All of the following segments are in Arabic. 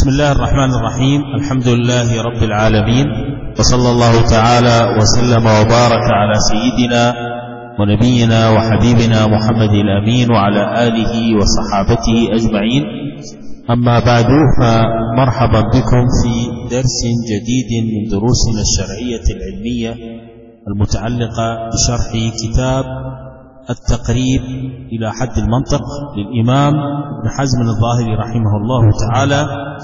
بسم الله الرحمن الرحيم. الحمد لله رب العالمين، وصلى الله تعالى وسلم وبارك على سيدنا ونبينا وحبيبنا محمد الأمين وعلى آله وصحابته أجمعين. أما بعد، فمرحبا بكم في درس جديد من دروسنا الشرعية العلمية المتعلقة بشرح كتاب التقريب إلى حد المنطق للإمام ابن حزم الظاهري رحمه الله تعالى.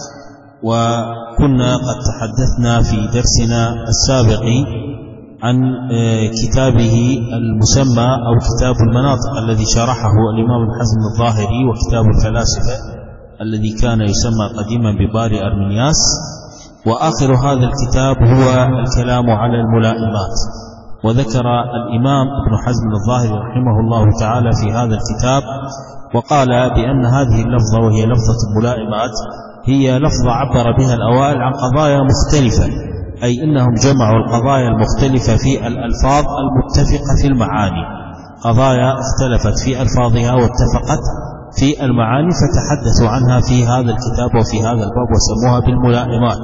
وكنا قد تحدثنا في درسنا السابق عن كتابه المسمى أو كتاب المناطق الذي شرحه الإمام ابن حزم الظاهري، وكتاب الفلاسفة الذي كان يسمى قديما بباري أرمينياس. وآخر هذا الكتاب هو الكلام على الملائمات. وذكر الإمام ابن حزم الظاهري رحمه الله تعالى في هذا الكتاب وقال بأن هذه اللفظة، وهي لفظة الملائمات، هي لفظة عبر بها الأوائل عن قضايا مختلفة، أي إنهم جمعوا القضايا المختلفة في الألفاظ المتفقة في المعاني، قضايا اختلفت في ألفاظها واتفقت في المعاني، فتحدثوا عنها في هذا الكتاب وفي هذا الباب وسموها بالملائمات.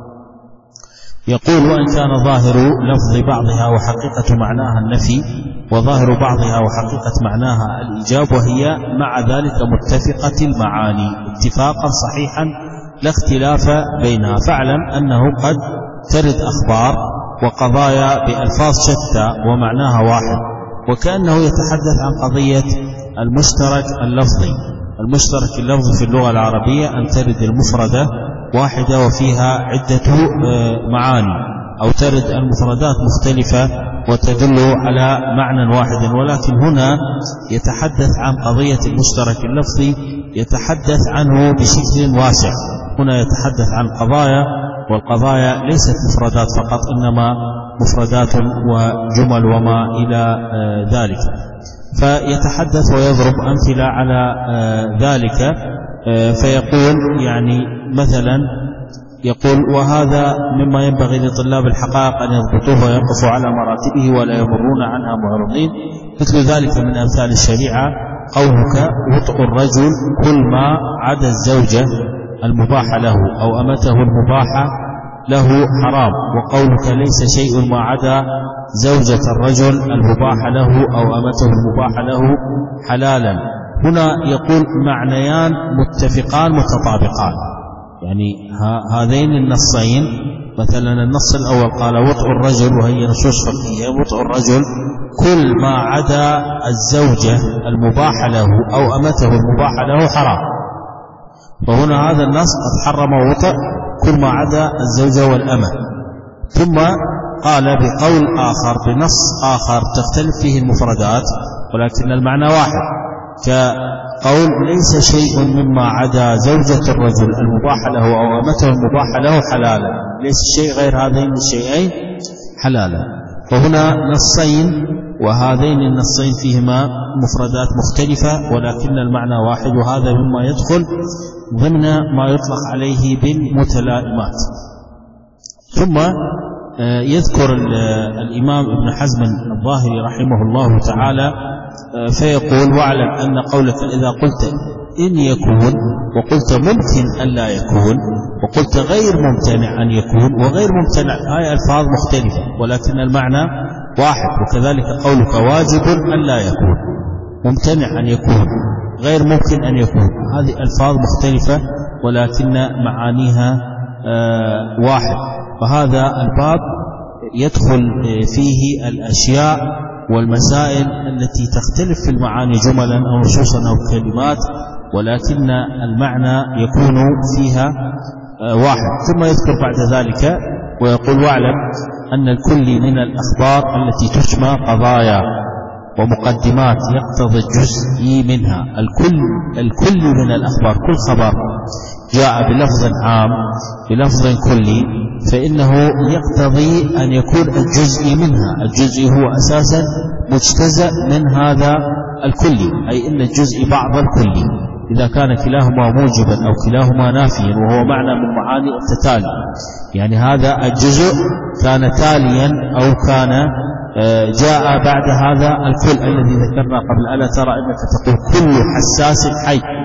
يقول: وإن كان ظاهر لفظ بعضها وحقيقة معناها النفي، وظاهر بعضها وحقيقة معناها الإيجاب، وهي مع ذلك متفقة المعاني اتفاقا صحيحا لا اختلاف بينها. فاعلم أنه قد ترد أخبار وقضايا بألفاظ شتى ومعناها واحد، وكأنه يتحدث عن قضية المشترك اللفظي. المشترك اللفظي في اللغة العربية أن ترد المفردة واحدة وفيها عدة معاني، أو ترد المفردات مختلفة وتدل على معنى واحد. ولكن هنا يتحدث عن قضية المشترك اللفظي، يتحدث عنه بشكل واسع. هنا يتحدث عن قضايا، والقضايا ليست مفردات فقط، إنما مفردات وجمل وما إلى ذلك. فيتحدث ويضرب أمثلة على ذلك. فيقول يعني مثلا، يقول: وهذا مما ينبغي لطلاب الحقائق أن يضبطوه ويقفوا على مراتبه ولا يمرون عنها معرضين. مثل ذلك من أمثال الشريعة قولك: وطء الرجل كل ما عدا الزوجة المباح له أو أمته المباحة له حرام. وقولك: ليس شيء ما عدا زوجة الرجل المباح له أو أمته المباح له حلالا. هنا يقول معنيان متفقان متطابقان، يعني هذين النصين. مثلا النص الأول قال: وطء الرجل، وهي نصوص فقهية، وطء الرجل كل ما عدا الزوجة المباح له أو أمته المباح له حرام. فهنا هذا النص قد حرم وطء كل ما عدا الزوجة والأمة. ثم قال بقول آخر بنص آخر تختلف فيه المفردات ولكن المعنى واحد، كقول: ليس شيء مما عدا زوجة الرجل المباح له أو أمته المباح له حلالا. ليس شيء غير هذين الشيئين حلالا. وهنا نصين، وهذين النصين فيهما مفردات مختلفة ولكن المعنى واحد، وهذا مما يدخل ضمن ما يطلق عليه بالمتلائمات. ثم يذكر الإمام ابن حزم الظاهري رحمه الله تعالى فيقول: واعلم أن قولك إذا قلت إن يكون، وقلت ممكن أن لا يكون، وقلت غير ممتنع أن يكون وغير ممتنع، هاي ألفاظ مختلفة ولكن المعنى واحد. وكذلك قولك واجب أن لا يكون، ممتنع أن يكون، غير ممكن أن يكون، هذه ألفاظ مختلفة ولكن معانيها واحد. وهذا الباب يدخل فيه الأشياء والمسائل التي تختلف في المعاني جملا أو نصوصا أو كلمات، ولكن المعنى يكون فيها واحد. ثم يذكر بعد ذلك ويقول: واعلم أن الكل من الأخبار التي تسمى قضايا ومقدمات يقتضي الجزء منها. الكل من الأخبار، كل خبر جاء بلفظ عام بلفظ كلي فإنه يقتضي أن يكون الجزء منها. الجزء هو أساسا مجتزأ من هذا الكلي، أي إن الجزء بعض الكلي إذا كان كلاهما موجبا أو كلاهما نافيا، وهو معنى من معاني التتالي. يعني هذا الجزء كان تاليا أو كان جاء بعد هذا الكل الذي ذكرنا قبل. ألا ترى أنك تقول كل حساس حي،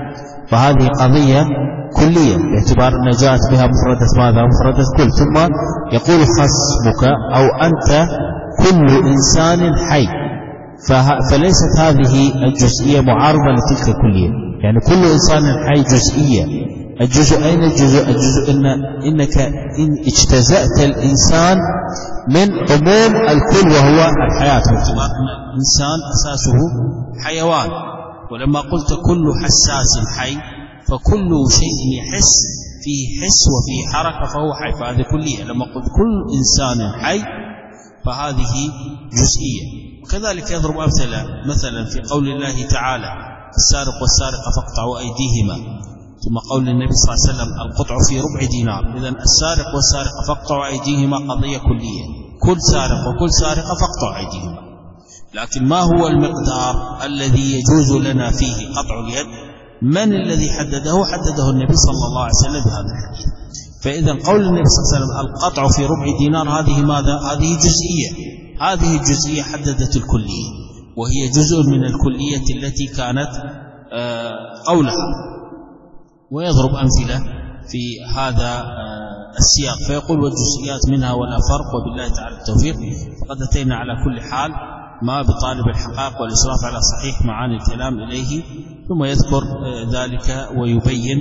فهذه قضية كلية باعتبار أن جاءت بها مفردة ماذا؟ مفردة كل. ثم يقول خصمك أو أنت كل إنسان حي، فليست هذه الجزئية معارضة لتلك الكلية، يعني كل إنسان حي جزئية. الجزء أين الجزء؟ الجزء إنك إن اجتزأت الإنسان من عموم الكل وهو الحياة، باعتبار أن الإنسان أساسه حيوان. ولما قلت كل حساس حي فكل شيء يحس فيه حس وفيه حركة فهو حي، فهذه كلية. لما قلت كل إنسان حي فهذه جزئية. وكذلك يضرب أمثلة مثلا في قول الله تعالى السارق والسارقة فاقطعوا أيديهما، ثم قول النبي صلى الله عليه وسلم القطع في ربع دينار. إذن السارق والسارقة فاقطعوا أيديهما قضية كلية، كل سارق وكل سارقة فاقطعوا أيديهما. لكن ما هو المقدار الذي يجوز لنا فيه قطع اليد؟ من الذي حدده؟ حدده النبي صلى الله عليه وسلم بهذا الحديث. فإذا قول النبي صلى الله عليه وسلم القطع في ربع دينار هذه ماذا؟ هذه جزئية، هذه الجزئية حددت الكلية، وهي جزء من الكلية التي كانت قولها. ويضرب أمثلة في هذا السياق فيقول والجزئيات منها ولا فرق وبالله تعالى التوفيق. فقد أتينا على كل حال ما بطالب الحقائق والإشراف على صحيح معاني الكلام إليه، ثم يذكر ذلك ويبين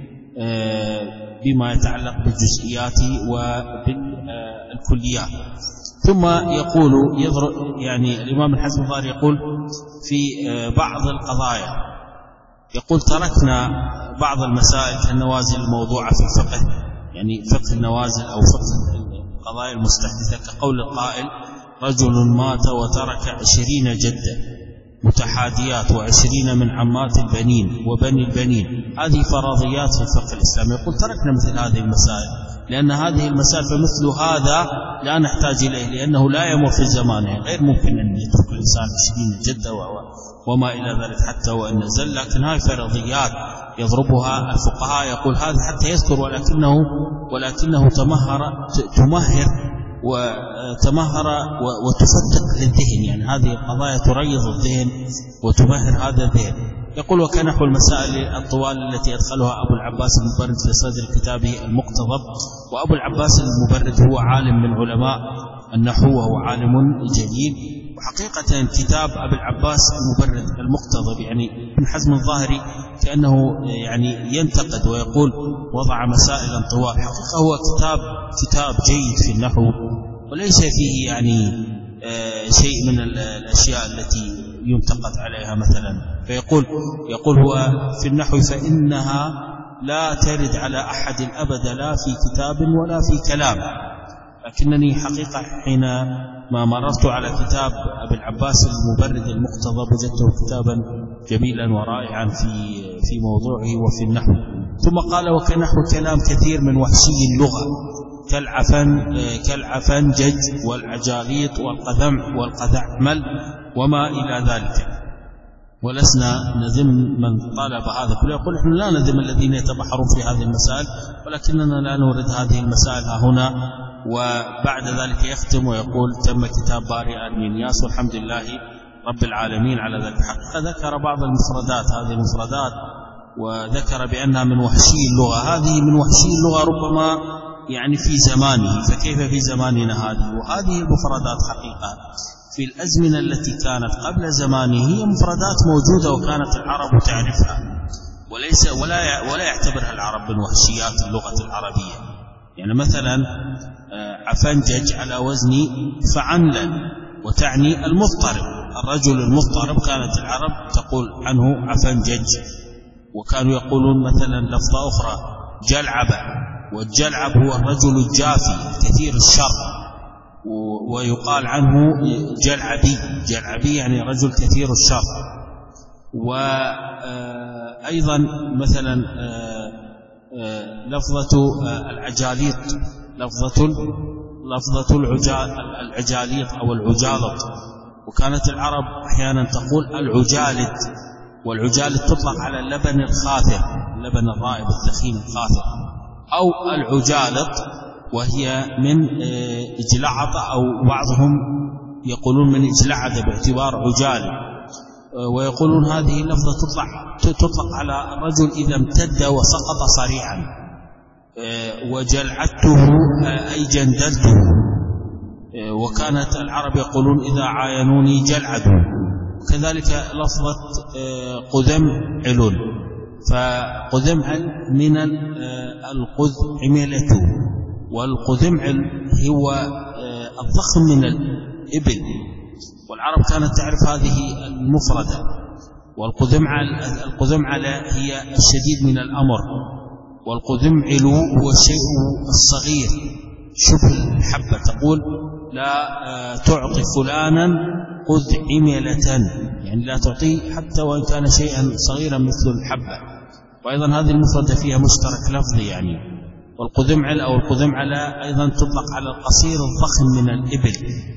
بما يتعلق بالجزئيات وبالكليات. ثم يقول يعني الإمام الحسن الظاهري يقول في بعض القضايا، يقول تركنا بعض المسائل كالنوازل الموضوعة في الفقه، يعني فقه النوازل أو فقه القضايا المستحدثة، كقول القائل رجل مات وترك 20 جدة متحاديات و20 من عمات البنين وبني البنين، هذه فرضيات في الفقه الإسلامي. يقول تركنا مثل هذه المسائل، لأن هذه المسائل فمثل هذا لا نحتاج إليه، لأنه لا يمر في زمانه، غير ممكن أن يترك الإنسان 20 جدة وما إلى ذلك حتى وإن نزل. لكن هذه فرضيات يضربها الفقهاء، يقول هذا حتى يذكر ولكنه تمهر وتفتق للذهن، يعني هذه القضايا تريض الذهن وتمهر هذا الذهن. يقول وكنحو المسائل الطوال التي أدخلها أبو العباس المبرد في صدر كتابه المقتضب. وأبو العباس المبرد هو عالم من علماء النحو وهو عالم جليل. وحقيقة كتاب أبو العباس المبرد المقتضب يعني ابن حزم الظاهري كأنه يعني ينتقد ويقول وضع مسائل طوال، حقيقة هو كتاب جيد في النحو وليس فيه يعني شيء من الأشياء التي ينتقد عليها مثلا. فيقول هو في النحو فإنها لا ترد على أحد الأبد لا في كتاب ولا في كلام. لكنني حقيقة حين ما مررت على كتاب أبي العباس المبرد المقتضب وجدته كتابا جميلا ورائعا في موضوعه وفي النحو. ثم قال وكنحو كلام كثير من وحشي اللغة كالعفنجج والعجاليط والقذعمل وما إلى ذلك. ولسنا نذم من طالب هذا كله، يقول نحن لا نذم الذين يتبحرون في هذه المسائل، ولكننا لا نورد هذه المسائل هنا. وبعد ذلك يختم ويقول تم كتاب بارئ المنياس والحمد لله رب العالمين على ذلك الحق. فذكر بعض المفردات، هذه المفردات وذكر بأنها من وحشي اللغة. هذه من وحشي اللغة ربما يعني في زمانه، فكيف في زماننا هذه؟ وهذه المفردات حقيقة في الأزمنة التي كانت قبل زمانه هي مفردات موجودة وكانت العرب تعرفها ولا يعتبرها العرب من وحشيات اللغة العربية. يعني مثلا عفنجج على وزن فعنلا وتعني المضطرب، الرجل المضطرب كانت العرب تقول عنه عفنجج. وكانوا يقولون مثلا لفظة أخرى جلعبة، والجلعب هو الرجل الجافي كثير الشر، ويقال عنه جلعبي يعني رجل كثير الشر. وأيضا مثلا لفظة العجاليط، لفظة العجاليط أو العجالط. وكانت العرب أحيانا تقول العجالد، والعجالد تطلق على اللبن الخاثر، اللبن الرائب الثخين الخاثر، أو العجالط وهي من إجلعط، أو بعضهم يقولون من إجلعد باعتبار عجال. ويقولون هذه اللفظة تطلق على الرجل إذا امتد وسقط صريعا، وجلعته أي جندلته، وكانت العرب يقولون إذا عاينوني جلعدوا. كذلك لفظة قذمعل، فقذمعل من القذعملة، والقذمعل هو الضخم من الإبل، والعرب كانت تعرف هذه المفردة. والقذمعل هي الشديد من الأمر، والقذمعل هو الشيء الصغير شبه الحبة. تقول لا تعطي فلانا قذعملة، يعني لا تعطيه حتى وإن كان شيئا صغيرا مثل الحبة. وأيضا هذه المفردة فيها مشترك لفظي يعني. والقذمعل أو القذمعلة أيضا تطلق على القصير الضخم من الإبل،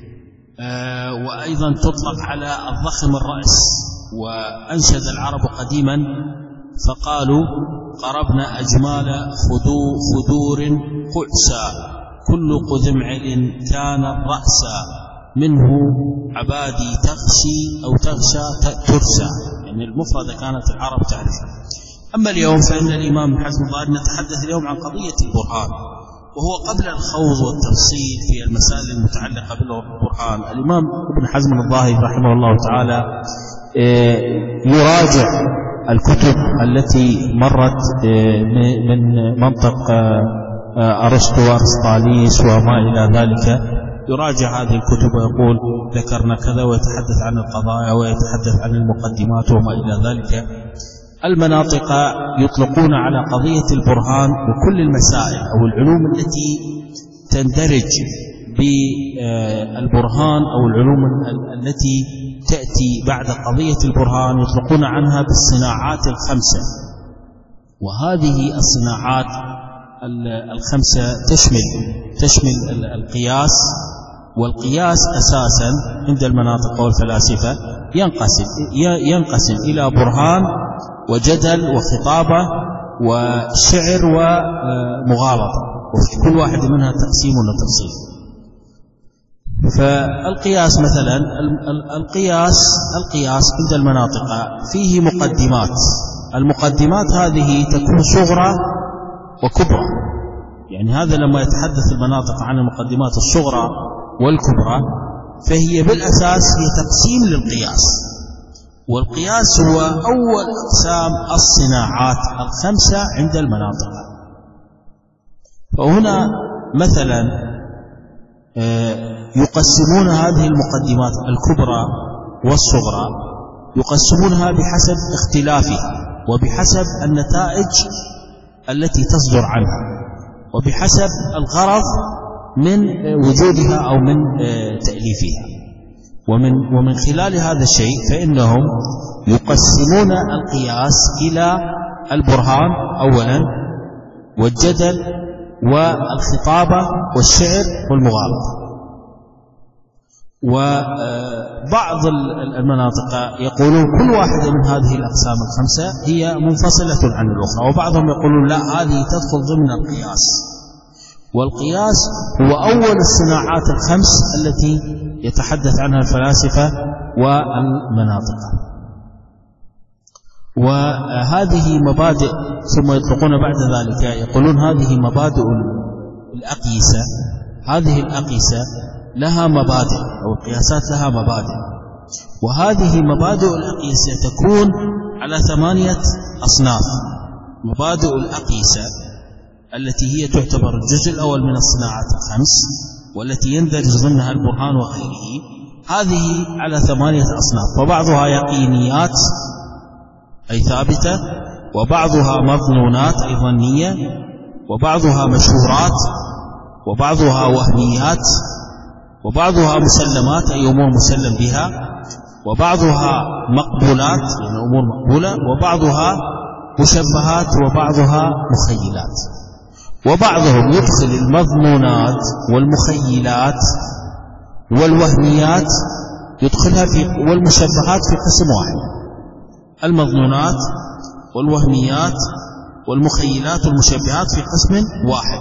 وأيضا تطلق على الضخم الرأس. وأنشد العرب قديما فقالوا قربنا أجمال خدور قعسا، كل قذمعل كان رأسا، منه عبادي تغشي أو تغشى ترسى. يعني المفردة كانت العرب تعرفها. أما اليوم فإن الإمام ابن حزم الظاهري نتحدث اليوم عن قضية البرهان، وهو قبل الخوض والتفصيل في المسائل المتعلقة بالبرهان. الإمام ابن حزم الظاهري رحمه الله تعالى يراجع الكتب التي مرت من منطق أرسطو وأرسطاليس وما إلى ذلك، يراجع هذه الكتب ويقول ذكرنا كذا، ويتحدث عن القضايا ويتحدث عن المقدمات وما إلى ذلك. المناطق يطلقون على قضية البرهان وكل المسائل أو العلوم التي تندرج بالبرهان أو العلوم التي تأتي بعد قضية البرهان يطلقون عنها بالصناعات الخمسة. وهذه الصناعات الخمسة تشمل القياس، والقياس أساسا عند المناطق والفلاسفة ينقسم إلى برهان وجدل وخطابة وشعر ومغالطة، وفي كل واحد منها تقسيم وتفصيل. فالقياس مثلا، القياس عند المناطق فيه مقدمات. المقدمات هذه تكون صغرى وكبرى، يعني هذا لما يتحدث المناطق عن المقدمات الصغرى والكبرى فهي بالأساس هي تقسيم للقياس. والقياس هو أول أقسام الصناعات الخمسة عند المناطق. فهنا مثلا يقسمون هذه المقدمات الكبرى والصغرى، يقسمونها بحسب اختلافها وبحسب النتائج التي تصدر عنها وبحسب الغرض من وجودها أو من تأليفها. ومن خلال هذا الشيء فإنهم يقسمون القياس إلى البرهان أولا، والجدل والخطابة والشعر والمغالطة. وبعض المناطق يقولون كل واحدة من هذه الأقسام الخمسة هي منفصلة عن الأخرى، وبعضهم يقولون لا، هذه تدخل ضمن القياس. والقياس هو أول الصناعات الخمس التي يتحدث عنها الفلاسفة والمناطق. وهذه مبادئ، ثم يطلقون بعد ذلك يقولون هذه مبادئ الأقيسة. هذه الأقيسة لها مبادئ، أو القياسات لها مبادئ، وهذه مبادئ الأقيسة تكون على 8 أصناف. مبادئ الأقيسة التي هي تعتبر الجزء الأول من الصناعات الخمس والتي يندرج ضمنها البرهان وغيره، هذه على 8 أصناف. وبعضها يقينيات أي ثابتة، وبعضها مظنونات أي ظنية، وبعضها مشهورات، وبعضها وهميات، وبعضها مسلمات أي أمور مسلم بها، وبعضها مقبولات يعني أمور مقبولة، وبعضها مشبهات، وبعضها مخيلات. وبعضهم يدخل المظنونات والمخيلات والوهميات يدخلها والمشبهات في قسم واحد. المظنونات والوهميات والمخيلات والمشبهات في قسم واحد.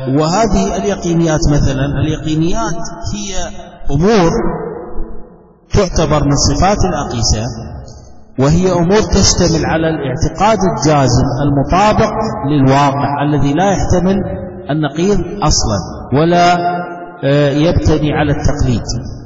وهذه اليقينيات مثلا، اليقينيات هي أمور تعتبر من صفات الأقيسة، وهي أمور تشتمل على الاعتقاد الجازم المطابق للواقع الذي لا يحتمل النقيض أصلا ولا يبتني على التقليد.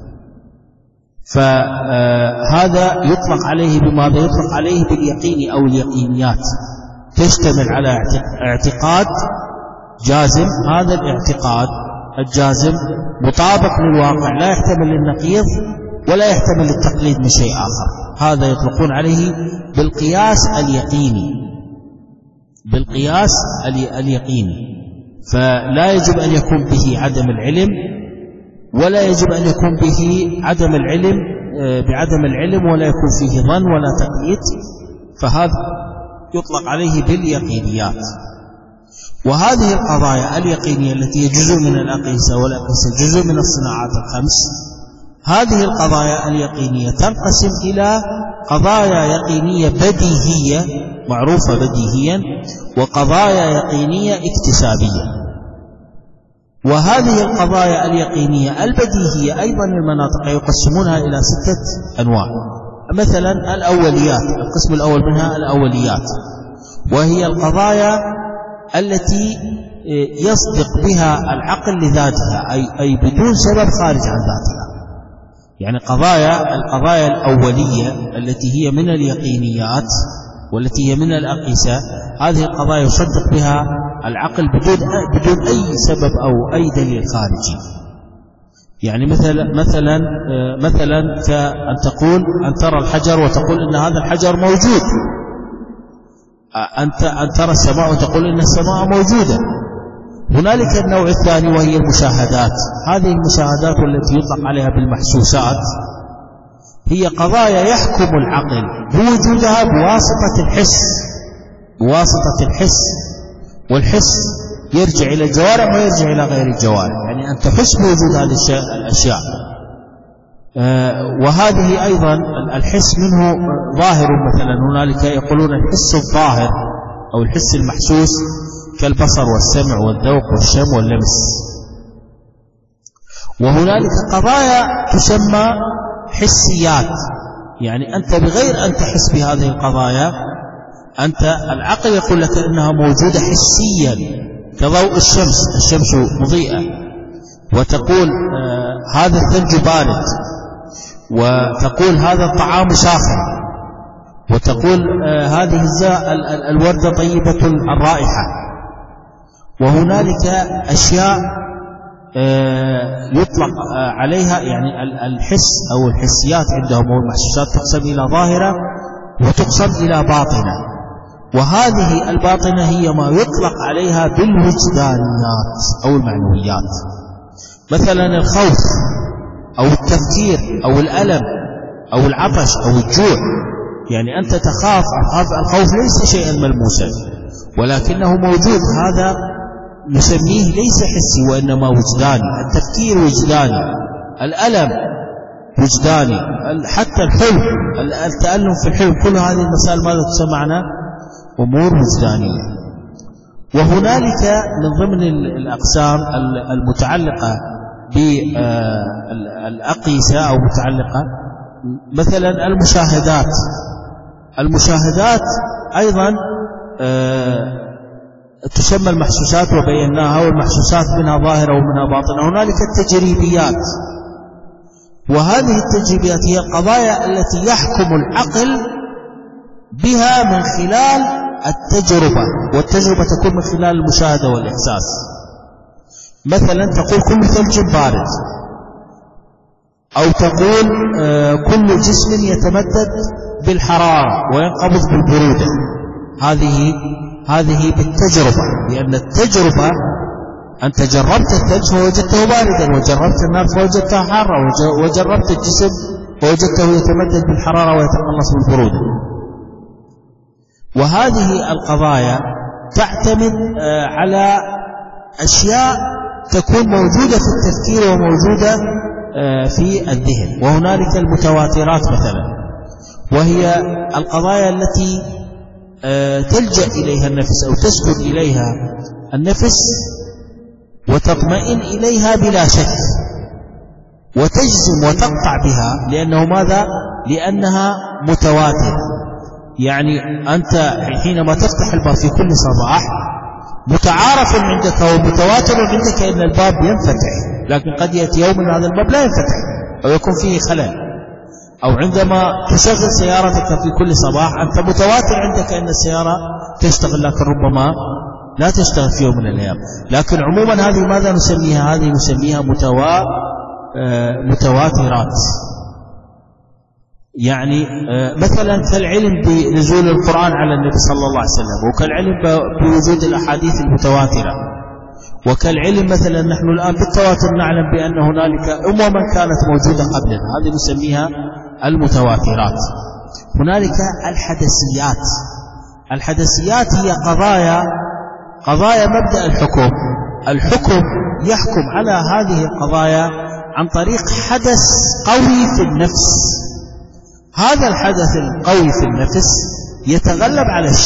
فهذا يطلق عليه بماذا؟ يطلق عليه باليقين أو اليقينيات، تشتمل على اعتقاد جازم. هذا الاعتقاد الجازم مطابق للواقع لا يحتمل النقيض ولا يحتمل التقليد من شيء آخر. هذا يطلقون عليه بالقياس اليقيني، بالقياس اليقيني. فلا يجب أن يكون به عدم العلم، ولا يجب أن يكون به عدم العلم بعدم العلم، ولا يكون فيه ظن ولا تقليد. فهذا يطلق عليه باليقينيات. وهذه القضايا اليقينية التي هي جزء من الأقيسة، والأقيسة جزء من الصناعات الخمس، هذه القضايا اليقينية تنقسم إلى قضايا يقينية بديهية معروفة بديهيا، وقضايا يقينية اكتسابية. وهذه القضايا اليقينية البديهية أيضا المناطق يقسمونها إلى 6 أنواع. مثلا الأوليات، القسم الأول منها الأوليات، وهي القضايا التي يصدق بها العقل لذاتها، أي بدون سبب خارج عن ذاتها. يعني القضايا الأولية التي هي من اليقينيات والتي هي من الأقيسة، هذه القضايا يصدق بها العقل بدون أي سبب أو أي دليل خارجي. يعني مثلا كأن تقول أن ترى الحجر وتقول إن هذا الحجر موجود، أن ترى السماء وتقول إن السماء موجودة. هنالك النوع الثاني وهي المشاهدات. هذه المشاهدات والتي يطلق عليها بالمحسوسات هي قضايا يحكم العقل بوجودها بواسطة الحس، والحس يرجع إلى الجوارح ويرجع إلى غير الجوارح، يعني أن تحس بوجود هذه الأشياء. وهذه أيضا الحس منه ظاهر. مثلا هنالك يقولون الحس الظاهر أو الحس المحسوس كالبصر والسمع والذوق والشم واللمس. وهنالك قضايا تسمى حسيات، يعني أنت بغير أن تحس بهذه القضايا، أنت العقل يقول لك إنها موجودة حسيا، كضوء الشمس مضيئة، وتقول هذا الثلج بارد، وتقول هذا الطعام ساخن، وتقول هذه الوردة طيبة الرائحة. وهنالك أشياء يطلق عليها، يعني الحس أو الحسيات عندهم أو المحسوسات تقسم إلى ظاهرة وتقسم إلى باطنة. وهذه الباطنة هي ما يطلق عليها بالوجدانيات أو المعنويات. مثلا الخوف أو التفكير أو الألم أو العطش أو الجوع، يعني أنت تخاف. الخوف ليس شيئا ملموسا ولكنه موجود، هذا نسميه ليس حسي وإنما وجداني. التفكير وجداني، الألم وجداني، حتى الحلم، التألم في الحلم، كل هذه المسائل ماذا تسمعنا؟ أمور وجدانية. وهنالك من ضمن الأقسام المتعلقة بالأقيسة أو متعلقة مثلا المشاهدات أيضا تسمى المحسوسات وبيناها، والمحسوسات منها ظاهرة ومنها باطنة. هنالك التجريبيات، وهذه التجريبيات هي القضايا التي يحكم العقل بها من خلال التجربة، والتجربة تكون من خلال المشاهدة والإحساس. مثلا تقول كل ثلج بارد، أو تقول كل جسم يتمدد بالحرارة وينقبض بالبرودة. هذه بالتجربة، لأن التجربة أنت جربت الثلج فوجدته باردا، وجربت النار فوجدتها حارة، وجربت الجسم فوجدته يتمدد بالحرارة ويتقلص بالبرودة. وهذه القضايا تعتمد على أشياء تكون موجودة في التفكير وموجودة في الذهن. وهنالك المتواترات مثلا، وهي القضايا التي تلجأ إليها النفس أو تسكن إليها النفس وتطمئن إليها بلا شك. وتجزم وتقطع بها، لأنه ماذا؟ لأنها متواترة. يعني أنت حينما تفتح الباب في كل صباح متعارف عندك ومتواتر عندك أن الباب ينفتح، لكن قد يأتي يوم أن هذا الباب لا ينفتح أو يكون فيه خلل. أو عندما تشغل سيارتك في كل صباح أنت متواتر عندك أن السيارة تشتغل، لكن ربما لا تشتغل في يوم من الأيام. لكن عموما هذه ماذا نسميها؟ هذه نسميها متواترات. يعني مثلا كالعلم بنزول القرآن على النبي صلى الله عليه وسلم، وكالعلم بوجود الأحاديث المتواترة، وكالعلم مثلا نحن الآن بالتواتر نعلم بأن هنالك أمما كانت موجودة قبلنا، هذه نسميها المتواترات. هنالك الحدثيات. الحدثيات هي قضايا مبدأ الحكم. الحكم يحكم على هذه القضايا عن طريق حدث قوي في النفس. هذا الحدث القوي في النفس يتغلب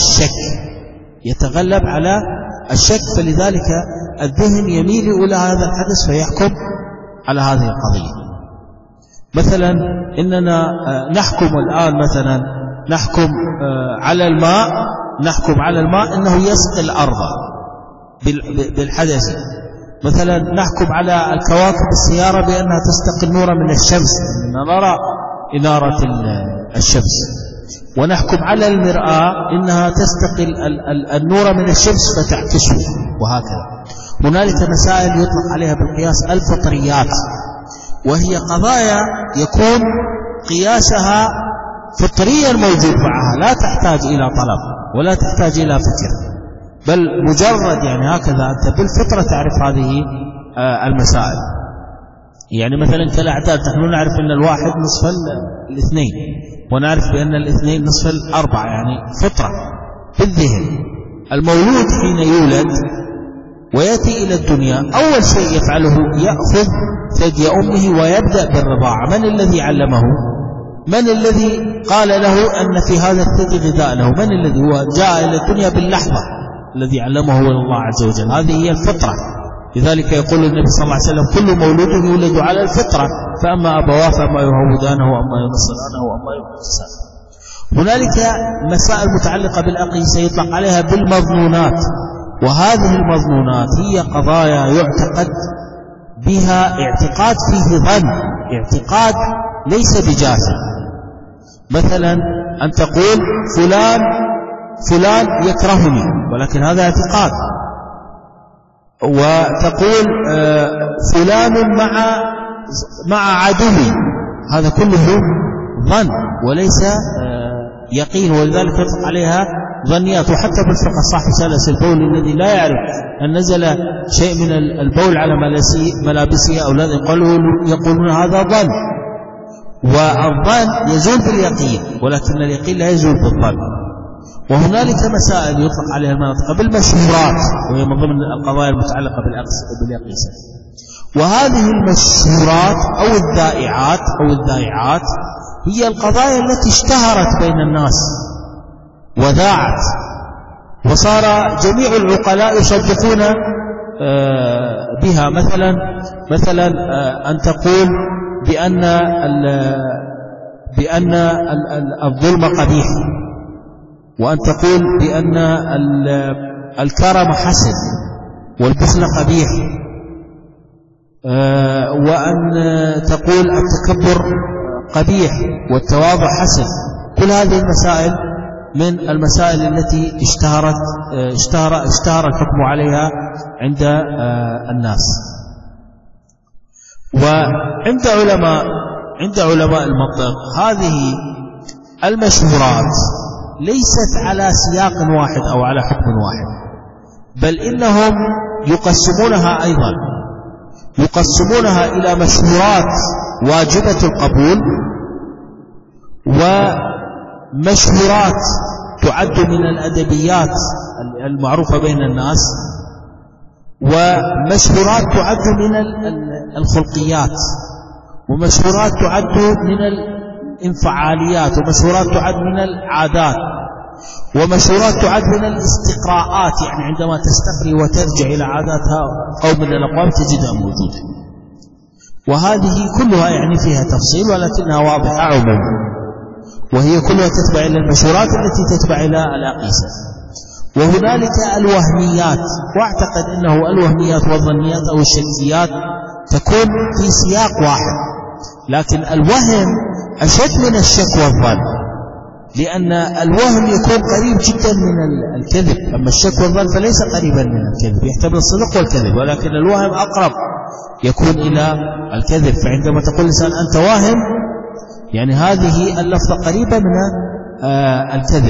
على الشك، فلذلك الذهن يميل إلى هذا الحدث فيحكم على هذه القضية. مثلا إننا نحكم الآن، مثلا نحكم على الماء أنه يسقي الأرض بالحدث. مثلا نحكم على الكواكب السيارة بأنها تستقي النور من الشمس، نرى إنارة الشمس. ونحكم على المرآة إنها تستقي النور من الشمس فتعكسه، وهكذا. هنالك مسائل يطلق عليها بالقياس الفطريات، وهي قضايا يكون قياسها فطريا موجود معها، لا تحتاج إلى طلب ولا تحتاج إلى فكر، بل مجرد يعني هكذا أنت بالفطرة تعرف هذه المسائل. يعني مثلا كالأعداد، نحن نعرف أن الواحد نصف الاثنين، ونعرف بأن الاثنين نصف الأربعة، يعني فطرة بالذهن. المولود حين يولد ويأتي إلى الدنيا أول شيء يفعله يأخذ ثدي أمه ويبدأ بالرضاعة. من الذي علمه؟ من الذي قال له أن في هذا الثدي غذاء له؟ من الذي هو جاء إلى الدنيا باللحظة؟ الذي علمه هو الله عز وجل. هذه هي الفطرة. لذلك يقول النبي صلى الله عليه وسلم: كل مولود يولد على الفطرة، فأما أبواه فأما يهودانه وأما ينصرانه وأما يمجسانه. هنالك مسائل متعلقة بالأقيسة يطلق عليها بالمظنونات، وهذه المظنونات هي قضايا يعتقد بها اعتقاد فيه ظن، اعتقاد ليس بجازم. مثلا أن تقول فلان يكرهني، ولكن هذا اعتقاد. وتقول فلان مع عدوي، هذا كله ظن وليس يقين، ولذلك يطلق عليها ظنيات. وحتى بالفقه صاحب سلس البول الذي لا يعرف أن نزل شيء من البول على ملابسه أو لا، يقولون هذا ظن. والظن يزول باليقين، ولكن اليقين لا يزول بالظن. وهنالك مسائل يطلق عليها المناطق بالمشهورات، وهي من ضمن القضايا المتعلقة باليقيسة. وهذه المشهورات أو الذائعات هي القضايا التي اشتهرت بين الناس وذاعت، وصار جميع العقلاء يصدقون بها. مثلا أن تقول بأن الظلم قبيح، وأن تقول بأن الكرم حسن والبخل قبيح، وأن تقول التكبر قبيح والتواضع حسن. كل هذه المسائل من المسائل التي اشتهر الحكم عليها عند الناس. وعند علماء المنطق هذه المشهورات ليست على سياق واحد أو على حكم واحد، بل إنهم يقسمونها أيضا، يقسمونها إلى مشهورات واجبة القبول، ومشهورات تعد من الأدبيات المعروفة بين الناس، ومشهورات تعد من الخلقيات، ومشهورات تعد من الانفعاليات، ومشهورات تعد من العادات، ومشهورات تعد من الاستقراءات. يعني عندما تستقري وترجع إلى عادات قوم من الأقوام تجدها موجودة. وهذه كلها يعني فيها تفصيل ولكنها واضحة عموما، وهي كلها تتبع إلى المشهورات التي تتبع إلى الأقيسة. وهنالك الوهميات، واعتقد أنه الوهميات والظنيات أو الشكيات تكون في سياق واحد، لكن الوهم أشد من الشك والظن، لأن الوهم يكون قريب جدا من الكذب، أما الشك والظن فليس قريبا من الكذب، يحتمل الصدق والكذب، ولكن الوهم أقرب يكون إلى الكذب. فعندما تقول الإنسان أنت واهم، يعني هذه اللفظة قريبة من الكذب.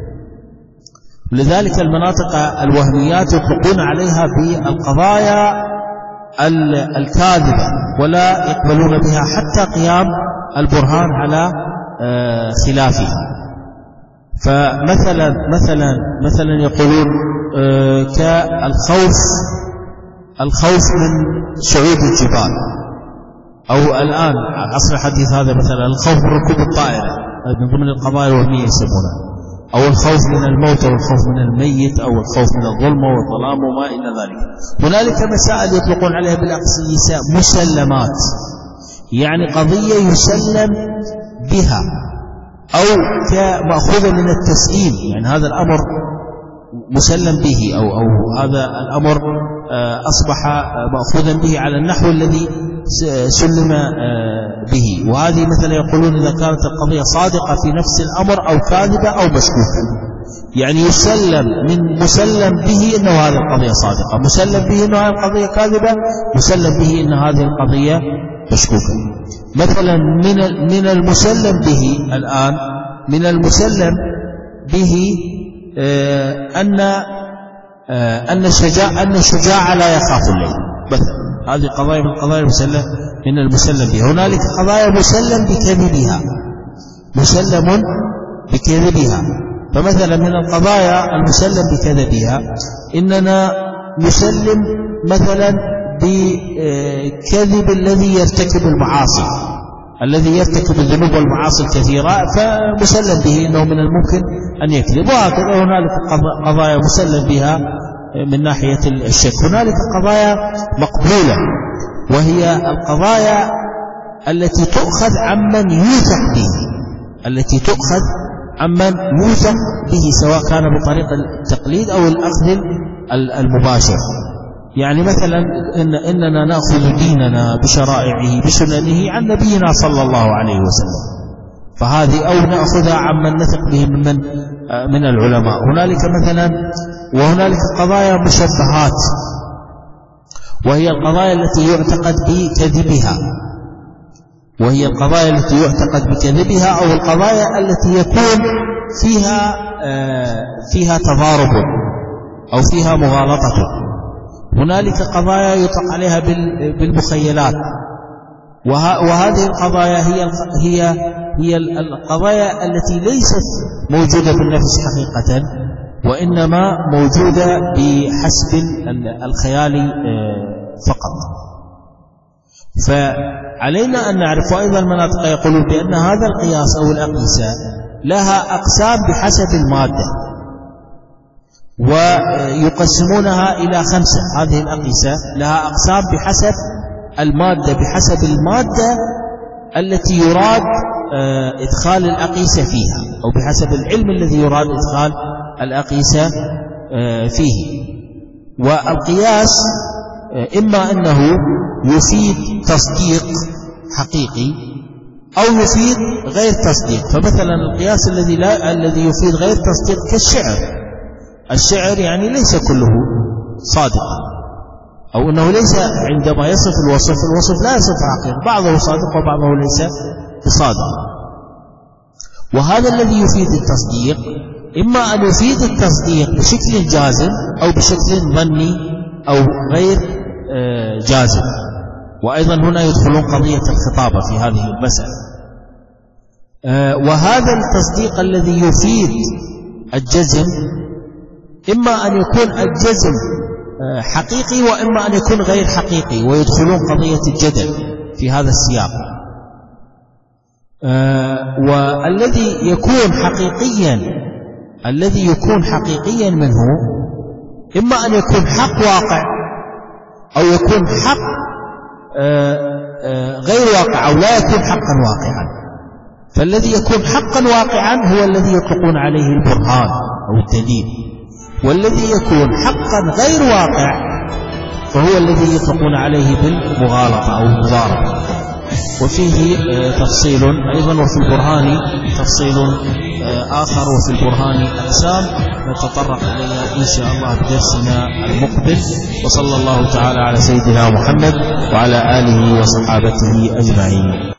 لذلك المناطق الوهميات يطلقون عليها بالقضايا الكاذبة، ولا يقبلون بها حتى قيام البرهان على خلافها. فمثلا يقولون كالخوف من صعود الجبال، أو الآن عصر الحديث هذا مثلا الخوف من ركوب الطائرة، من ضمن القضايا الوهمية يسمونها، أو الخوف من الموت، أو الخوف من الميت، أو الخوف من الظلمة والظلام وما إلى ذلك. هنالك مسائل يطلقون عليها بالأقيسة مسلمات، يعني قضية يسلم بها أو كمأخوذة من التسليم، يعني هذا الأمر مسلم به، أو هذا الأمر أصبح مأخوذا به على النحو الذي سلم به. وهذه مثلا يقولون إذا كانت القضية صادقة في نفس الأمر أو كاذبة أو مشكوكة، يعني يسلم من مسلم به أنه هذه القضية صادقة، مسلم به أنه هذه القضية كاذبة، مسلم به أن هذه القضية مشكوكة. مثلا من المسلم به الآن، من المسلم به أن الشجاع لا يخاف الليل مثلا، هذه قضايا من القضايا من المسلم به. هنالك قضايا مسلم بكذبها. فمثلا من القضايا المسلم بكذبها إننا نسلم مثلا بكذب الذي يرتكب المعاصي، الذي يرتكب الذنوب والمعاصي الكثيرة، فمسلم به أنه من الممكن أن يكذب. وهكذا هنالك قضايا مسلم بها من ناحية الشك. هنالك قضايا مقبولة، وهي القضايا التي تؤخذ عمن يوثق به، سواء كان بطريق التقليد أو الأخذ المباشر. يعني مثلا إننا نأخذ ديننا بشرائعه بسننه عن نبينا صلى الله عليه وسلم، فهذه أو نأخذها عمن نثق به من العلماء. وهنالك قضايا مشبهات، وهي القضايا التي يعتقد بكذبها، أو القضايا التي يكون فيها تضارب أو فيها مغالطة. هنالك قضايا يطلق عليها بالمخيلات، وهذه القضايا هي القضايا التي ليست موجودة في النفس حقيقة، وإنما موجودة بحسب الخيال فقط. فعلينا أن نعرف. وأيضا المناطق يقولون بأن هذا القياس أو الأقيسة لها أقسام بحسب المادة، ويقسمونها إلى 5. هذه الأقيسة لها أقسام بحسب المادة التي يراد إدخال الأقيسة فيها، أو بحسب العلم الذي يراد إدخال الأقيسة فيه. والقياس إما أنه يفيد تصديق حقيقي أو يفيد غير تصديق. فمثلا القياس الذي يفيد غير تصديق كالشعر يعني ليس كله صادقا، أو أنه ليس عندما يصف الوصف لا يصف حقيقة، بعضه صادق وبعضه ليس بصادق. وهذا الذي يفيد التصديق إما أن يفيد التصديق بشكل جازم أو بشكل ظني أو غير جازم. وأيضا هنا يدخلون قضية الخطابة في هذه المسألة. وهذا التصديق الذي يفيد الجزم إما أن يكون الجزم حقيقي، وإما أن يكون غير حقيقي، ويدخلون قضية الجدل في هذا السياق. والذي يكون حقيقيا منه إما أن يكون حق واقع، أو يكون حق غير واقع أو لا يكون حقا واقعا. فالذي يكون حقا واقعا هو الذي يطلقون عليه البرهان أو الدليل، والذي يكون حقا غير واقع فهو الذي يطلقون عليه بالمغالطة أو المضاربة. وفيه تفصيل أيضا، وفي البرهان تفصيل آخر، وفي البرهان أقسام نتطرق إليها إن شاء الله بدرسنا المقبل. وصلى الله تعالى على سيدنا محمد وعلى آله وصحابته أجمعين.